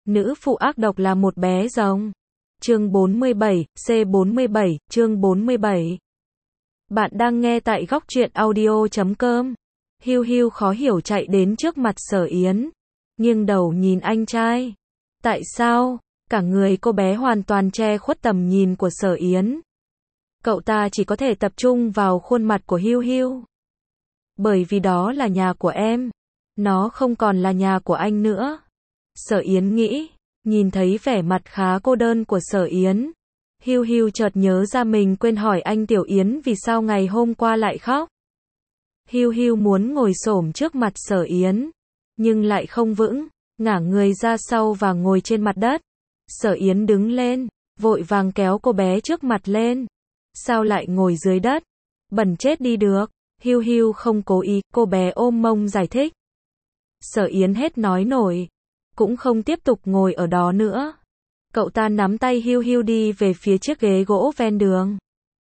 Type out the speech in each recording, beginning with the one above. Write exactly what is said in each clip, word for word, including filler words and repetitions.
Nữ phụ ác độc là một bé rồng. Chương bốn mươi bảy, C bốn mươi bảy, chương bốn mươi bảy. Bạn đang nghe tại góc truyện audio chấm com. Hiu Hiu khó hiểu chạy đến trước mặt Sở Yến, nghiêng đầu nhìn anh trai. Tại sao? Cả người cô bé hoàn toàn che khuất tầm nhìn của Sở Yến. Cậu ta chỉ có thể tập trung vào khuôn mặt của Hiu Hiu. Bởi vì đó là nhà của em. Nó không còn là nhà của anh nữa. Sở Yến nghĩ, nhìn thấy vẻ mặt khá cô đơn của Sở Yến. Hiu Hiu chợt nhớ ra mình quên hỏi anh Tiểu Yến vì sao ngày hôm qua lại khóc. Hiu Hiu muốn ngồi xổm trước mặt Sở Yến, nhưng lại không vững, ngả người ra sau và ngồi trên mặt đất. Sở Yến đứng lên, vội vàng kéo cô bé trước mặt lên. Sao lại ngồi dưới đất? Bẩn chết đi được. Hiu Hiu không cố ý, cô bé ôm mông giải thích. Sở Yến hết nói nổi, cũng không tiếp tục ngồi ở đó nữa. Cậu ta nắm tay Hiu Hiu đi về phía chiếc ghế gỗ ven đường.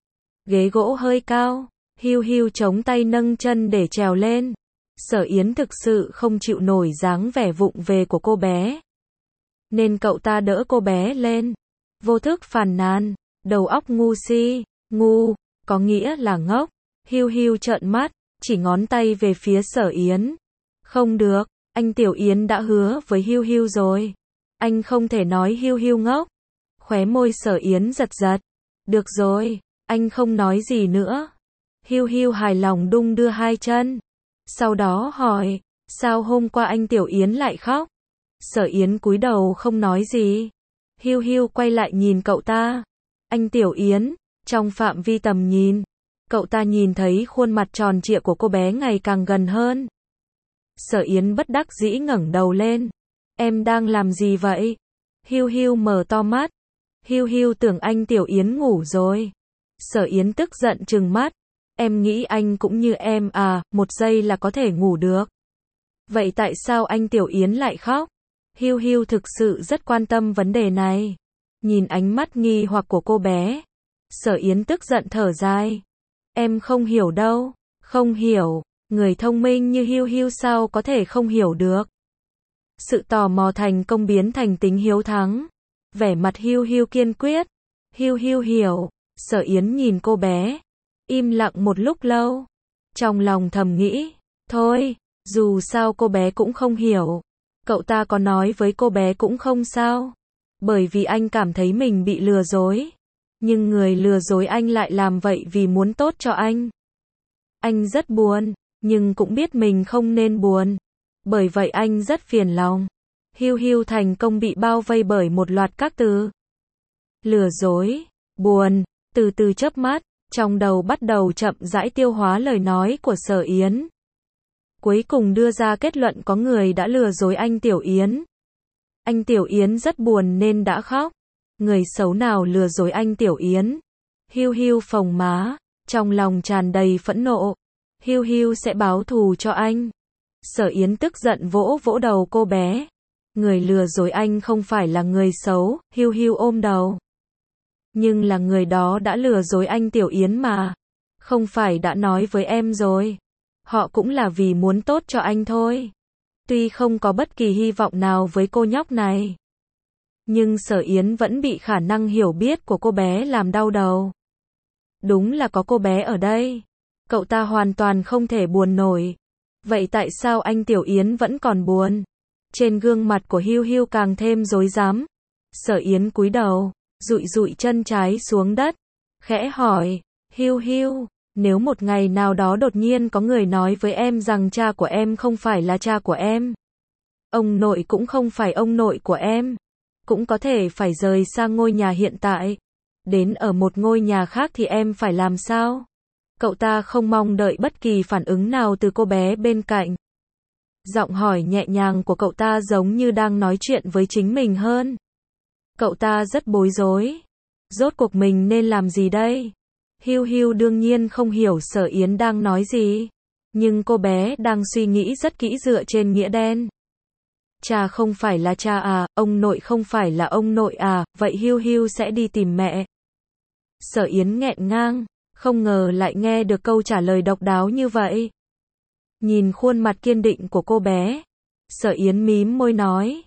Ghế gỗ hơi cao, Hiu Hiu chống tay nâng chân để trèo lên. Sở Yến thực sự không chịu nổi dáng vẻ vụng về của cô bé, nên cậu ta đỡ cô bé lên. Vô thức phàn nàn, đầu óc ngu si. Ngu, có nghĩa là ngốc. Hiu Hiu trợn mắt, chỉ ngón tay về phía Sở Yến. Không được, anh Tiểu Yến đã hứa với Hiu Hiu rồi. Anh không thể nói Hiu Hiu ngốc. Khóe môi Sở Yến giật giật. Được rồi, anh không nói gì nữa. Hiu Hiu hài lòng đung đưa hai chân. Sau đó hỏi, sao hôm qua anh Tiểu Yến lại khóc? Sở Yến cúi đầu không nói gì. Hiu Hiu quay lại nhìn cậu ta. Anh Tiểu Yến, trong phạm vi tầm nhìn, cậu ta nhìn thấy khuôn mặt tròn trịa của cô bé ngày càng gần hơn. Sở Yến bất đắc dĩ ngẩng đầu lên. Em đang làm gì vậy? Hiu Hiu mở to mắt. Hiu Hiu tưởng anh Tiểu Yến ngủ rồi. Sở Yến tức giận trừng mắt. Em nghĩ anh cũng như em à, một giây là có thể ngủ được. Vậy tại sao anh Tiểu Yến lại khóc? Hiu Hiu thực sự rất quan tâm vấn đề này. Nhìn ánh mắt nghi hoặc của cô bé, Sở Yến tức giận thở dài. Em không hiểu đâu. Không hiểu, người thông minh như Hiu Hiu sao có thể không hiểu được. Sự tò mò thành công biến thành tính hiếu thắng. Vẻ mặt Hiu Hiu kiên quyết. Hiu Hiu hiểu. Sở Yến nhìn cô bé, im lặng một lúc lâu. Trong lòng thầm nghĩ, thôi, dù sao cô bé cũng không hiểu. Cậu ta có nói với cô bé cũng không sao. Bởi vì anh cảm thấy mình bị lừa dối. Nhưng người lừa dối anh lại làm vậy vì muốn tốt cho anh. Anh rất buồn, nhưng cũng biết mình không nên buồn. Bởi vậy anh rất phiền lòng. Hiu Hiu thành công bị bao vây bởi một loạt các từ. Lừa dối, buồn, từ từ chớp mắt, trong đầu bắt đầu chậm rãi tiêu hóa lời nói của Sở Yến. Cuối cùng đưa ra kết luận có người đã lừa dối anh Tiểu Yến. Anh Tiểu Yến rất buồn nên đã khóc. Người xấu nào lừa dối anh Tiểu Yến? Hiu Hiu phồng má, trong lòng tràn đầy phẫn nộ. Hiu Hiu sẽ báo thù cho anh. Sở Yến tức giận vỗ vỗ đầu cô bé. Người lừa dối anh không phải là người xấu. Hiu Hiu ôm đầu. Nhưng là người đó đã lừa dối anh Tiểu Yến mà. Không phải đã nói với em rồi. Họ cũng là vì muốn tốt cho anh thôi. Tuy không có bất kỳ hy vọng nào với cô nhóc này, nhưng Sở Yến vẫn bị khả năng hiểu biết của cô bé làm đau đầu. Đúng là có cô bé ở đây, cậu ta hoàn toàn không thể buồn nổi. Vậy tại sao anh Tiểu Yến vẫn còn buồn? Trên gương mặt của Hiu Hiu càng thêm rối rắm. Sở Yến cúi đầu, dụi dụi chân trái xuống đất, khẽ hỏi, Hiu Hiu, nếu một ngày nào đó đột nhiên có người nói với em rằng cha của em không phải là cha của em, ông nội cũng không phải ông nội của em, cũng có thể phải rời xa ngôi nhà hiện tại, đến ở một ngôi nhà khác thì em phải làm sao? Cậu ta không mong đợi bất kỳ phản ứng nào từ cô bé bên cạnh. Giọng hỏi nhẹ nhàng của cậu ta giống như đang nói chuyện với chính mình hơn. Cậu ta rất bối rối. Rốt cuộc mình nên làm gì đây? Hiu Hiu đương nhiên không hiểu Sở Yến đang nói gì, nhưng cô bé đang suy nghĩ rất kỹ dựa trên nghĩa đen. Cha không phải là cha à, ông nội không phải là ông nội à, vậy Hiu Hiu sẽ đi tìm mẹ. Sở Yến nghẹn ngang, không ngờ lại nghe được câu trả lời độc đáo như vậy. Nhìn khuôn mặt kiên định của cô bé, Sở Yến mím môi nói,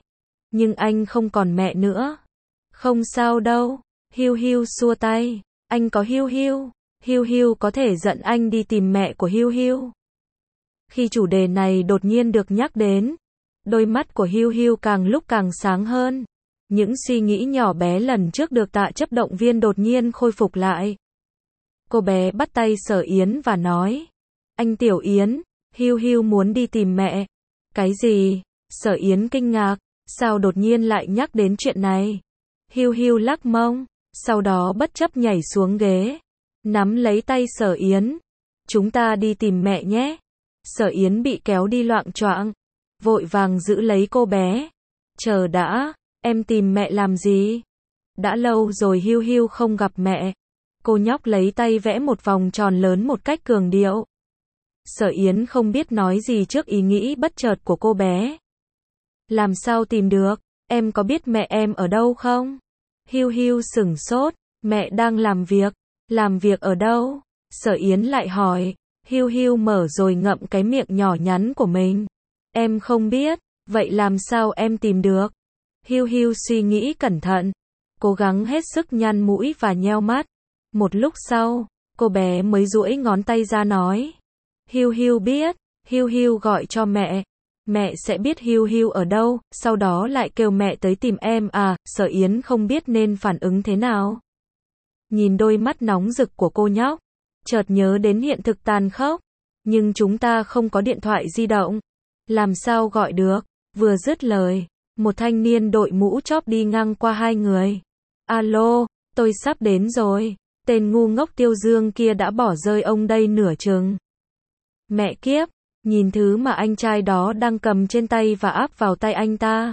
nhưng anh không còn mẹ nữa. Không sao đâu. Hiu Hiu xua tay. Anh có Hiu Hiu. Hiu Hiu có thể dẫn anh đi tìm mẹ của Hiu Hiu. Khi chủ đề này đột nhiên được nhắc đến, đôi mắt của Hiu Hiu càng lúc càng sáng hơn. Những suy nghĩ nhỏ bé lần trước được Tạ Chấp động viên đột nhiên khôi phục lại. Cô bé bắt tay Sở Yến và nói, anh Tiểu Yến, Hiu Hiu muốn đi tìm mẹ. Cái gì? Sở Yến kinh ngạc, sao đột nhiên lại nhắc đến chuyện này? Hiu Hiu lắc mông, sau đó bất chấp nhảy xuống ghế, nắm lấy tay Sở Yến. Chúng ta đi tìm mẹ nhé. Sở Yến bị kéo đi loạng choạng, vội vàng giữ lấy cô bé. Chờ đã, em tìm mẹ làm gì? Đã lâu rồi Hiu Hiu không gặp mẹ. Cô nhóc lấy tay vẽ một vòng tròn lớn một cách cường điệu. Sở Yến không biết nói gì trước ý nghĩ bất chợt của cô bé. Làm sao tìm được? Em có biết mẹ em ở đâu không? Hiu Hiu sửng sốt. Mẹ đang làm việc. Làm việc ở đâu? Sở Yến lại hỏi. Hiu Hiu mở rồi ngậm cái miệng nhỏ nhắn của mình. Em không biết. Vậy làm sao em tìm được? Hiu Hiu suy nghĩ cẩn thận, cố gắng hết sức nhăn mũi và nheo mắt. Một lúc sau, cô bé mới duỗi ngón tay ra nói. Hiu Hiu biết. Hiu Hiu gọi cho mẹ. Mẹ sẽ biết Hiu Hiu ở đâu, sau đó lại kêu mẹ tới tìm em à. Sở Yến không biết nên phản ứng thế nào. Nhìn đôi mắt nóng rực của cô nhóc, chợt nhớ đến hiện thực tàn khốc. Nhưng chúng ta không có điện thoại di động. Làm sao gọi được? Vừa dứt lời, một thanh niên đội mũ chóp đi ngang qua hai người. Alo, tôi sắp đến rồi. Tên ngu ngốc Tiêu Dương kia đã bỏ rơi ông đây nửa chừng. Mẹ kiếp, nhìn thứ mà anh trai đó đang cầm trên tay và áp vào tay anh ta.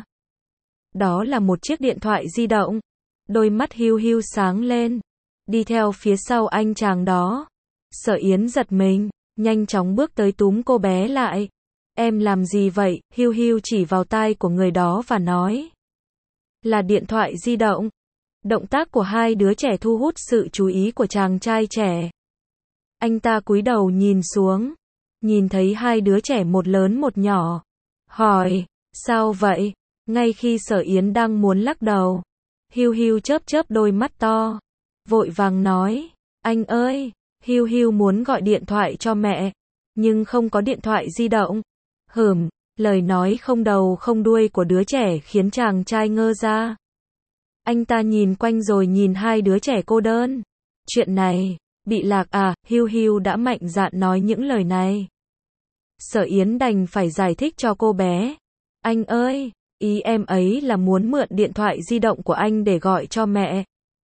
Đó là một chiếc điện thoại di động. Đôi mắt Hiu Hiu sáng lên. Đi theo phía sau anh chàng đó. Sở Yến giật mình, nhanh chóng bước tới túm cô bé lại. Em làm gì vậy? Hiu Hiu chỉ vào tai của người đó và nói. Là điện thoại di động. Động tác của hai đứa trẻ thu hút sự chú ý của chàng trai trẻ. Anh ta cúi đầu nhìn xuống, nhìn thấy hai đứa trẻ một lớn một nhỏ. Hỏi, sao vậy? Ngay khi Sở Yến đang muốn lắc đầu, Hiu Hiu chớp chớp đôi mắt to, vội vàng nói, anh ơi, Hiu Hiu muốn gọi điện thoại cho mẹ, nhưng không có điện thoại di động. Hửm, lời nói không đầu không đuôi của đứa trẻ khiến chàng trai ngơ ra. Anh ta nhìn quanh rồi nhìn hai đứa trẻ cô đơn. Chuyện này, bị lạc à? Hiu Hiu đã mạnh dạn nói những lời này. Sở Yến đành phải giải thích cho cô bé. Anh ơi, ý em ấy là muốn mượn điện thoại di động của anh để gọi cho mẹ.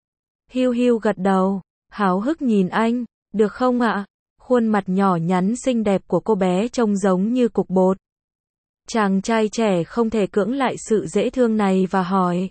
Hiu Hiu gật đầu, háo hức nhìn anh. Được không ạ? Khuôn mặt nhỏ nhắn xinh đẹp của cô bé trông giống như cục bột. Chàng trai trẻ không thể cưỡng lại sự dễ thương này và hỏi.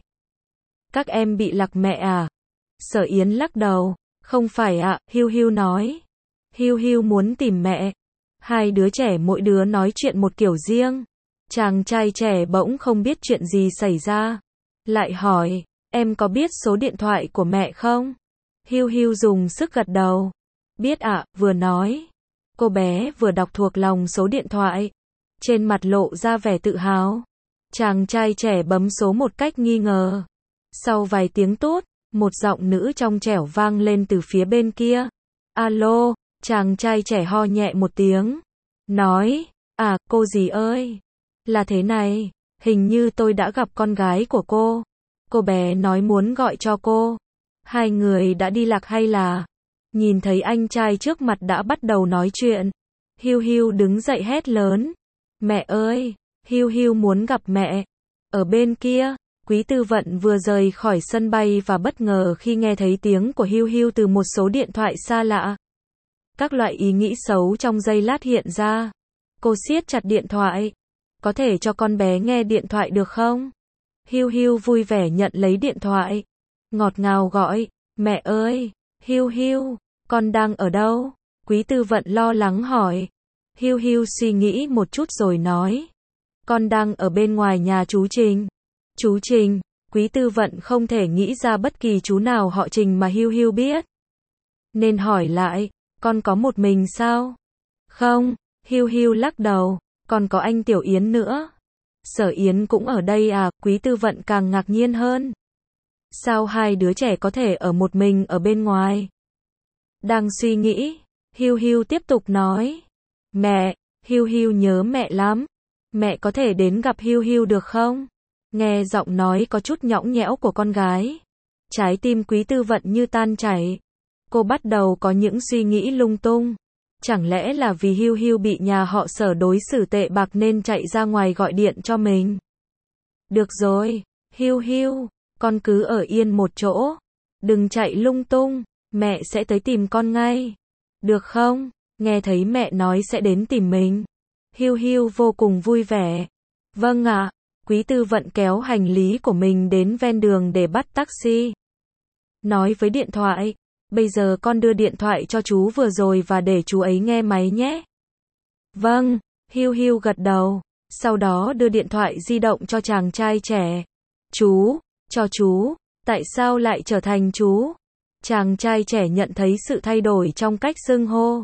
Các em bị lạc mẹ à? Sở Yến lắc đầu. Không phải ạ, Hiu Hiu nói. Hiu Hiu muốn tìm mẹ. Hai đứa trẻ mỗi đứa nói chuyện một kiểu riêng. Chàng trai trẻ bỗng không biết chuyện gì xảy ra. Lại hỏi, em có biết số điện thoại của mẹ không? Hiu Hiu dùng sức gật đầu. Biết ạ, vừa nói. Cô bé vừa đọc thuộc lòng số điện thoại. Trên mặt lộ ra vẻ tự hào. Chàng trai trẻ bấm số một cách nghi ngờ. Sau vài tiếng tút, một giọng nữ trong trẻo vang lên từ phía bên kia. Alo, chàng trai trẻ ho nhẹ một tiếng. Nói, à, cô dì ơi. Là thế này, hình như tôi đã gặp con gái của cô. Cô bé nói muốn gọi cho cô. Hai người đã đi lạc hay là... Nhìn thấy anh trai trước mặt đã bắt đầu nói chuyện. Hiu Hiu đứng dậy hét lớn. Mẹ ơi, Hiu Hiu muốn gặp mẹ. Ở bên kia, Quý Tư Vận vừa rời khỏi sân bay và bất ngờ khi nghe thấy tiếng của Hiu Hiu từ một số điện thoại xa lạ. Các loại ý nghĩ xấu trong giây lát hiện ra. Cô siết chặt điện thoại. Có thể cho con bé nghe điện thoại được không? Hiu Hiu vui vẻ nhận lấy điện thoại. Ngọt ngào gọi, mẹ ơi, Hiu Hiu, con đang ở đâu? Quý Tư Vận lo lắng hỏi. Hiu Hiu suy nghĩ một chút rồi nói. Con đang ở bên ngoài nhà chú Trình. Chú Trình, Quý Tư Vận không thể nghĩ ra bất kỳ chú nào họ Trình mà Hiu Hiu biết. Nên hỏi lại, con có một mình sao? Không, Hiu Hiu lắc đầu, còn có anh Tiểu Yến nữa. Sở Yến cũng ở đây à, Quý Tư Vận càng ngạc nhiên hơn. Sao hai đứa trẻ có thể ở một mình ở bên ngoài? Đang suy nghĩ, Hiu Hiu tiếp tục nói. Mẹ, Hiu Hiu nhớ mẹ lắm. Mẹ có thể đến gặp Hiu Hiu được không? Nghe giọng nói có chút nhõng nhẽo của con gái. Trái tim Quý Tư Vận như tan chảy. Cô bắt đầu có những suy nghĩ lung tung. Chẳng lẽ là vì Hiu Hiu bị nhà họ Sở đối xử tệ bạc nên chạy ra ngoài gọi điện cho mình? Được rồi, Hiu Hiu, con cứ ở yên một chỗ. Đừng chạy lung tung, mẹ sẽ tới tìm con ngay. Được không? Nghe thấy mẹ nói sẽ đến tìm mình. Hiu Hiu vô cùng vui vẻ. Vâng ạ. Quý Tư Vận kéo hành lý của mình đến ven đường để bắt taxi. Nói với điện thoại. Bây giờ con đưa điện thoại cho chú vừa rồi và để chú ấy nghe máy nhé. Vâng, Hiu Hiu gật đầu. Sau đó đưa điện thoại di động cho chàng trai trẻ. Chú, cho chú, tại sao lại trở thành chú? Chàng trai trẻ nhận thấy sự thay đổi trong cách xưng hô.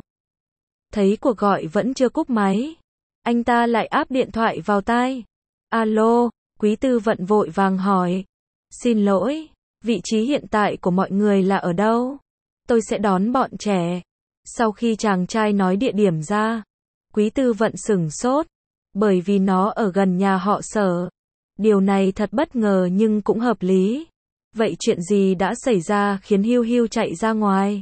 Thấy cuộc gọi vẫn chưa cúp máy. Anh ta lại áp điện thoại vào tai. Alo, Quý Tư Vận vội vàng hỏi. Xin lỗi, vị trí hiện tại của mọi người là ở đâu? Tôi sẽ đón bọn trẻ. Sau khi chàng trai nói địa điểm ra, Quý Tư Vận sửng sốt, bởi vì nó ở gần nhà họ Sở. Điều này thật bất ngờ nhưng cũng hợp lý. Vậy chuyện gì đã xảy ra khiến Hiu Hiu chạy ra ngoài?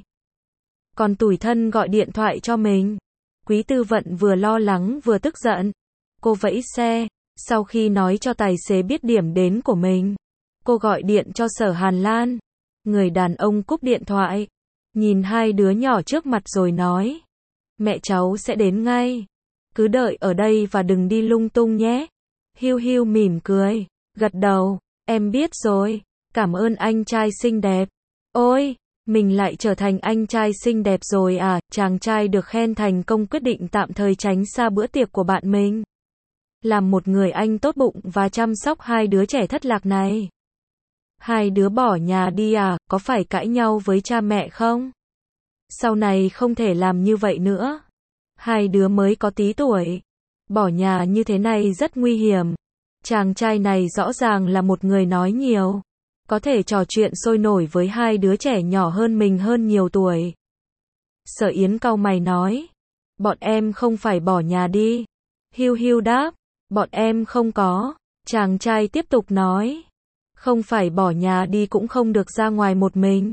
Còn tủi thân gọi điện thoại cho mình. Quý Tư Vận vừa lo lắng vừa tức giận. Cô vẫy xe, sau khi nói cho tài xế biết điểm đến của mình, cô gọi điện cho Sở Hàn Lan. Người đàn ông cúp điện thoại, nhìn hai đứa nhỏ trước mặt rồi nói. Mẹ cháu sẽ đến ngay. Cứ đợi ở đây và đừng đi lung tung nhé. Hiu Hiu mỉm cười, gật đầu. Em biết rồi, cảm ơn anh trai xinh đẹp. Ôi, mình lại trở thành anh trai xinh đẹp rồi à? Chàng trai được khen thành công quyết định tạm thời tránh xa bữa tiệc của bạn mình. Làm một người anh tốt bụng và chăm sóc hai đứa trẻ thất lạc này. Hai đứa bỏ nhà đi à, có phải cãi nhau với cha mẹ không? Sau này không thể làm như vậy nữa. Hai đứa mới có tí tuổi. Bỏ nhà như thế này rất nguy hiểm. Chàng trai này rõ ràng là một người nói nhiều. Có thể trò chuyện sôi nổi với hai đứa trẻ nhỏ hơn mình hơn nhiều tuổi. Sở Yến cau mày nói. Bọn em không phải bỏ nhà đi. Hiu Hiu đáp. Bọn em không có. Chàng trai tiếp tục nói. Không phải bỏ nhà đi cũng không được ra ngoài một mình.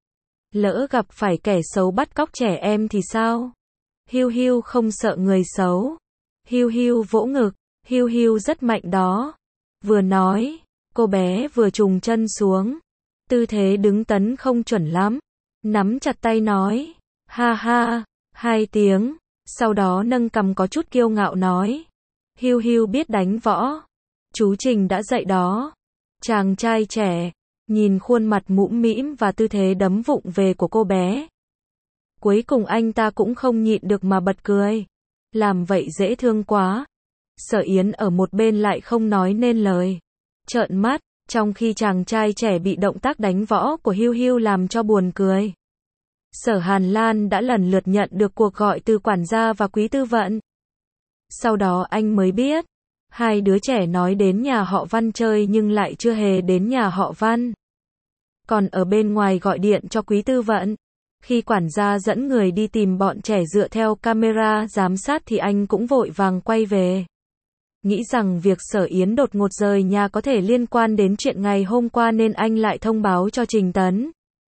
Lỡ gặp phải kẻ xấu bắt cóc trẻ em thì sao? Hiu Hiu không sợ người xấu. Hiu Hiu vỗ ngực. Hiu Hiu rất mạnh đó. Vừa nói, cô bé vừa trùng chân xuống. Tư thế đứng tấn không chuẩn lắm. Nắm chặt tay nói. Ha ha, hai tiếng. Sau đó nâng cằm có chút kiêu ngạo nói. Hiu Hiu biết đánh võ. Chú Trình đã dạy đó. Chàng trai trẻ, nhìn khuôn mặt mũm mĩm và tư thế đấm vụng về của cô bé. Cuối cùng anh ta cũng không nhịn được mà bật cười. Làm vậy dễ thương quá. Sở Yến ở một bên lại không nói nên lời. Trợn mắt, trong khi chàng trai trẻ bị động tác đánh võ của Hiu Hiu làm cho buồn cười. Sở Hàn Lan đã lần lượt nhận được cuộc gọi từ quản gia và Quý Tư Vận. Sau đó anh mới biết, hai đứa trẻ nói đến nhà họ Văn chơi nhưng lại chưa hề đến nhà họ Văn. Còn ở bên ngoài gọi điện cho Quý Tư Vận. Khi quản gia dẫn người đi tìm bọn trẻ dựa theo camera giám sát thì anh cũng vội vàng quay về. Nghĩ rằng việc Sở Yến đột ngột rời nhà có thể liên quan đến chuyện ngày hôm qua nên anh lại thông báo cho Trình Tấn.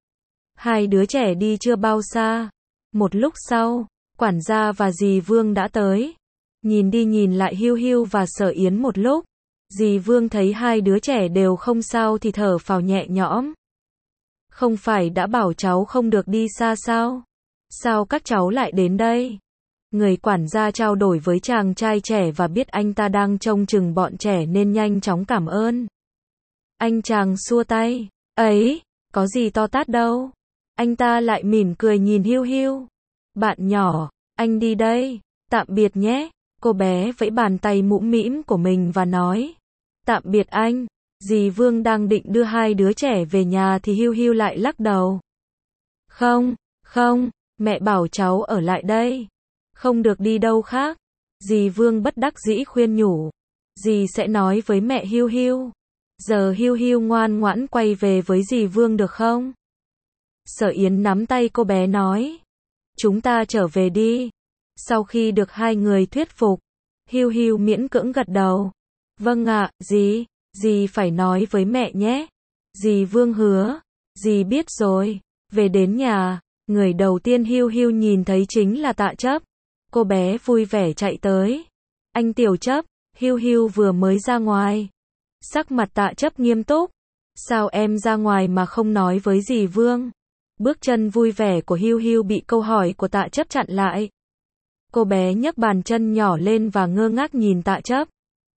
Hai đứa trẻ đi chưa bao xa. Một lúc sau, quản gia và dì Vương đã tới. Nhìn đi nhìn lại Hiu Hiu và Sở Yến một lúc. Dì Vương thấy hai đứa trẻ đều không sao thì thở phào nhẹ nhõm. Không phải đã bảo cháu không được đi xa sao? Sao các cháu lại đến đây? Người quản gia trao đổi với chàng trai trẻ và biết anh ta đang trông chừng bọn trẻ nên nhanh chóng cảm ơn. Anh chàng xua tay. Ấy, có gì to tát đâu. Anh ta lại mỉm cười nhìn Hiu Hiu. Bạn nhỏ, anh đi đây. Tạm biệt nhé. Cô bé vẫy bàn tay mũm mĩm của mình và nói. Tạm biệt anh. Dì Vương đang định đưa hai đứa trẻ về nhà thì Hiu Hiu lại lắc đầu. Không, không, mẹ bảo cháu ở lại đây. Không được đi đâu khác. Dì Vương bất đắc dĩ khuyên nhủ. dì sẽ nói với mẹ Hiu Hiu. Giờ Hiu Hiu ngoan ngoãn quay về với dì Vương được không? Sở Yến nắm tay cô bé nói. Chúng ta trở về đi. Sau khi được hai người thuyết phục, Hiu Hiu miễn cưỡng gật đầu. Vâng ạ, dì, dì phải nói với mẹ nhé. Dì Vương hứa. Dì biết rồi. Về đến nhà, người đầu tiên Hiu Hiu nhìn thấy chính là Tạ Chấp. Cô bé vui vẻ chạy tới. Anh Tiểu Chấp, Hiu Hiu vừa mới ra ngoài. Sắc mặt Tạ Chấp nghiêm túc. Sao em ra ngoài mà không nói với dì Vương? Bước chân vui vẻ của Hiu Hiu bị câu hỏi của Tạ Chấp chặn lại. Cô bé nhấc bàn chân nhỏ lên và ngơ ngác nhìn Tạ Chấp.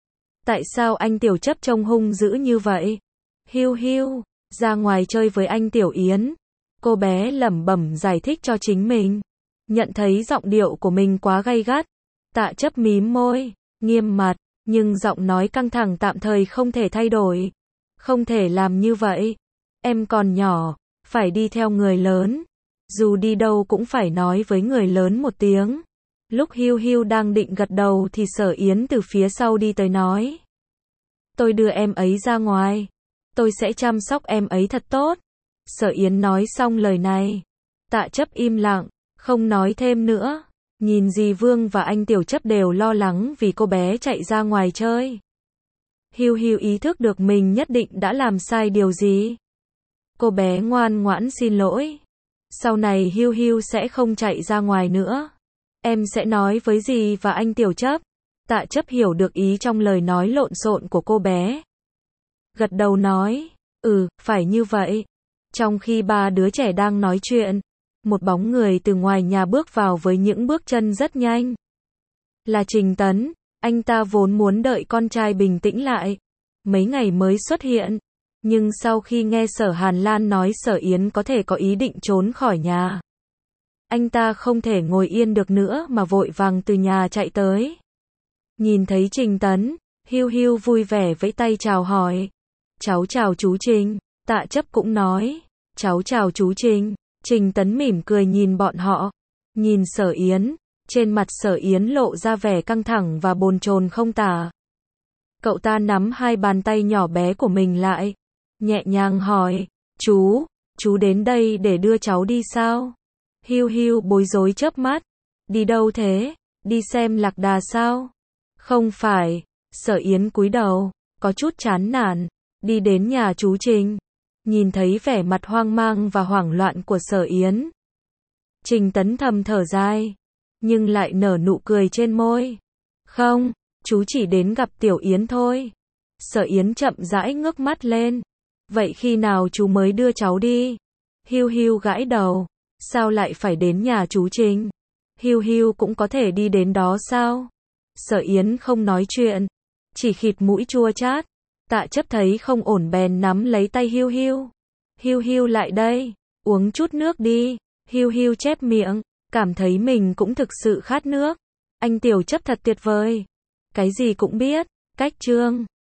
Tại sao anh Tiểu Chấp trông hung dữ như vậy? Hiu Hiu, ra ngoài chơi với anh Tiểu Yến. Cô bé lẩm bẩm giải thích cho chính mình. Nhận thấy giọng điệu của mình quá gay gắt. Tạ Chấp mím môi, nghiêm mặt, nhưng giọng nói căng thẳng tạm thời không thể thay đổi. Không thể làm như vậy. Em còn nhỏ, phải đi theo người lớn. Dù đi đâu cũng phải nói với người lớn một tiếng. Lúc Hiu Hiu đang định gật đầu thì Sở Yến từ phía sau đi tới nói. Tôi đưa em ấy ra ngoài. Tôi sẽ chăm sóc em ấy thật tốt. Sở Yến nói xong lời này. Tạ Chấp im lặng, không nói thêm nữa. Nhìn dì Vương và anh Tiểu Chấp đều lo lắng vì cô bé chạy ra ngoài chơi. Hiu Hiu ý thức được mình nhất định đã làm sai điều gì. Cô bé ngoan ngoãn xin lỗi. Sau này Hiu Hiu sẽ không chạy ra ngoài nữa. Em sẽ nói với dì và anh Tiểu Chấp. Tạ Chấp hiểu được ý trong lời nói lộn xộn của cô bé. Gật đầu nói, ừ, phải như vậy. Trong khi ba đứa trẻ đang nói chuyện, một bóng người từ ngoài nhà bước vào với những bước chân rất nhanh. Là Trình Tấn, anh ta vốn muốn đợi con trai bình tĩnh lại. Mấy ngày mới xuất hiện. Nhưng sau khi nghe Sở Hàn Lan nói Sở Yến có thể có ý định trốn khỏi nhà, anh ta không thể ngồi yên được nữa mà vội vàng từ nhà chạy tới. Nhìn thấy Trình Tấn, Hiu Hiu vui vẻ vẫy tay chào hỏi. Cháu chào chú Trình. Tạ Chấp cũng nói. Cháu chào chú Trình. Trình Tấn mỉm cười nhìn bọn họ. Nhìn Sở Yến. Trên mặt Sở Yến lộ ra vẻ căng thẳng và bồn chồn không tả. Cậu ta nắm hai bàn tay nhỏ bé của mình lại. Nhẹ nhàng hỏi. Chú, chú đến đây để đưa cháu đi sao? Hiu Hiu bối rối chớp mắt. Đi đâu thế? Đi xem lạc đà sao? Không phải. Sở Yến cúi đầu, có chút chán nản. Đi đến nhà chú Trình. Nhìn thấy vẻ mặt hoang mang và hoảng loạn của Sở Yến, Trình Tấn thầm thở dài, nhưng lại nở nụ cười trên môi. Không, chú chỉ đến gặp Tiểu Yến thôi. Sở Yến chậm rãi ngước mắt lên. Vậy khi nào chú mới đưa cháu đi? Hiu Hiu gãi đầu. Sao lại phải đến nhà chú Trình? Hiu Hiu cũng có thể đi đến đó sao? Sở Yến không nói chuyện, chỉ khịt mũi chua chát. Tạ Chấp thấy không ổn bèn nắm lấy tay Hiu Hiu. Hiu Hiu lại đây, uống chút nước đi. Hiu Hiu chép miệng, cảm thấy mình cũng thực sự khát nước. Anh Tiểu Chấp thật tuyệt vời. Cái gì cũng biết. Cách chương